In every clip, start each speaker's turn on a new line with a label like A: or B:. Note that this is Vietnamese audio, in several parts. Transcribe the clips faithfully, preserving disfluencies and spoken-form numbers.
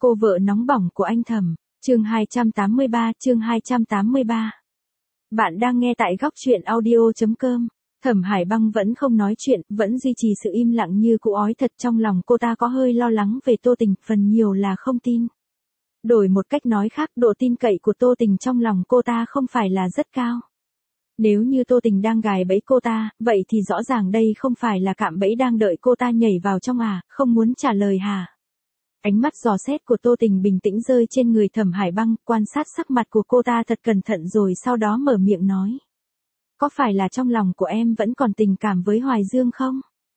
A: Cô vợ nóng bỏng của anh Thẩm, chương hai trăm tám mươi ba, chương hai trăm tám mươi ba. Bạn đang nghe tại góc truyện audio chấm com. Thẩm Hải Băng vẫn không nói chuyện, vẫn duy trì sự im lặng như cũ ói thật trong lòng cô ta có hơi lo lắng về Tô Tình, phần nhiều là không tin. Đổi một cách nói khác, độ tin cậy của Tô Tình trong lòng cô ta không phải là rất cao. Nếu như Tô Tình đang gài bẫy cô ta, vậy thì rõ ràng đây không phải là cạm bẫy đang đợi cô ta nhảy vào trong à, không muốn trả lời hả? Ánh mắt dò xét của Tô Tình bình tĩnh rơi trên người Thẩm Hải Băng, quan sát sắc mặt của cô ta thật cẩn thận rồi sau đó mở miệng nói. Có phải là trong lòng của em vẫn còn tình cảm với Hoài Dương không?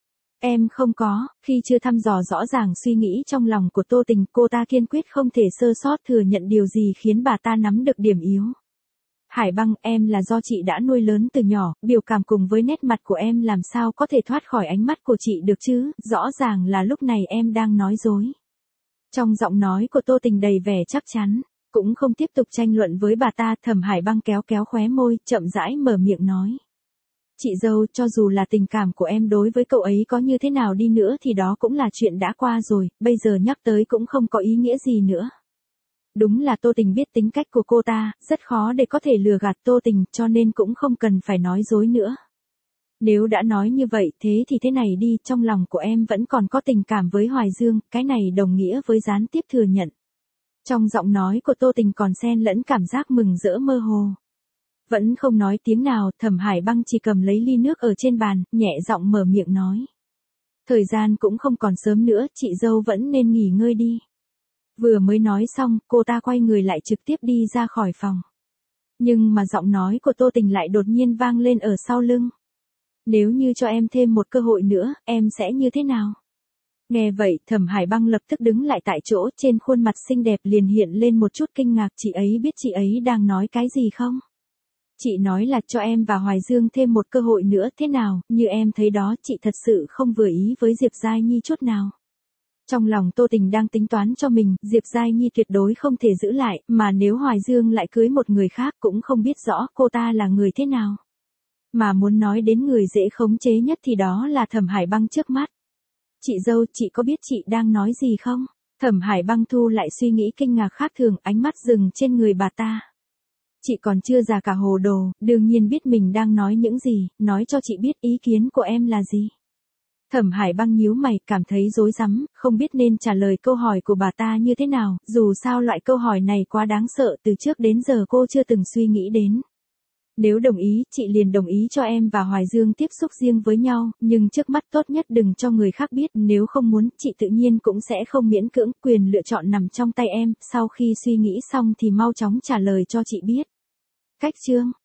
A: Em không có, khi chưa thăm dò rõ ràng suy nghĩ trong lòng của Tô Tình, cô ta kiên quyết không thể sơ sót thừa nhận điều gì khiến bà ta nắm được điểm yếu. Hải Băng, em là do chị đã nuôi lớn từ nhỏ, biểu cảm cùng với nét mặt của em làm sao có thể thoát khỏi ánh mắt của chị được chứ, rõ ràng là lúc này em đang nói dối. Trong giọng nói của Tô Tình đầy vẻ chắc chắn, cũng không tiếp tục tranh luận với bà ta, Thẩm Hải Băng kéo kéo khóe môi, chậm rãi mở miệng nói. Chị dâu, cho dù là tình cảm của em đối với cậu ấy có như thế nào đi nữa thì đó cũng là chuyện đã qua rồi, bây giờ nhắc tới cũng không có ý nghĩa gì nữa. Đúng là Tô Tình biết tính cách của cô ta, rất khó để có thể lừa gạt Tô Tình, cho nên cũng không cần phải nói dối nữa. Nếu đã nói như vậy thế thì thế này đi, trong lòng của em vẫn còn có tình cảm với Hoài Dương, cái này đồng nghĩa với gián tiếp thừa nhận. Trong giọng nói của Tô Tình còn xen lẫn cảm giác mừng rỡ mơ hồ. Vẫn không nói tiếng nào, Thẩm Hải Băng chỉ cầm lấy ly nước ở trên bàn, nhẹ giọng mở miệng nói. Thời gian cũng không còn sớm nữa, chị dâu vẫn nên nghỉ ngơi đi. Vừa mới nói xong, cô ta quay người lại trực tiếp đi ra khỏi phòng. Nhưng mà giọng nói của Tô Tình lại đột nhiên vang lên ở sau lưng. Nếu như cho em thêm một cơ hội nữa, em sẽ như thế nào? Nghe vậy, Thẩm Hải Băng lập tức đứng lại tại chỗ, trên khuôn mặt xinh đẹp liền hiện lên một chút kinh ngạc, chị ấy biết chị ấy đang nói cái gì không? Chị nói là cho em và Hoài Dương thêm một cơ hội nữa, thế nào, như em thấy đó, chị thật sự không vừa ý với Diệp Giai Nhi chút nào. Trong lòng Tô Tình đang tính toán cho mình, Diệp Giai Nhi tuyệt đối không thể giữ lại, mà nếu Hoài Dương lại cưới một người khác cũng không biết rõ cô ta là người thế nào. Mà muốn nói đến người dễ khống chế nhất thì đó là Thẩm Hải Băng trước mắt. Chị dâu, chị có biết chị đang nói gì không? Thẩm Hải Băng thu lại suy nghĩ kinh ngạc khác thường, ánh mắt dừng trên người bà ta. Chị còn chưa già cả hồ đồ, đương nhiên biết mình đang nói những gì, nói cho chị biết ý kiến của em là gì. Thẩm Hải Băng nhíu mày, cảm thấy rối rắm, không biết nên trả lời câu hỏi của bà ta như thế nào, dù sao loại câu hỏi này quá đáng sợ, từ trước đến giờ cô chưa từng suy nghĩ đến. Nếu đồng ý, chị liền đồng ý cho em và Hoài Dương tiếp xúc riêng với nhau, nhưng trước mắt tốt nhất đừng cho người khác biết, nếu không muốn, chị tự nhiên cũng sẽ không miễn cưỡng, quyền lựa chọn nằm trong tay em, sau khi suy nghĩ xong thì mau chóng trả lời cho chị biết. Cách chương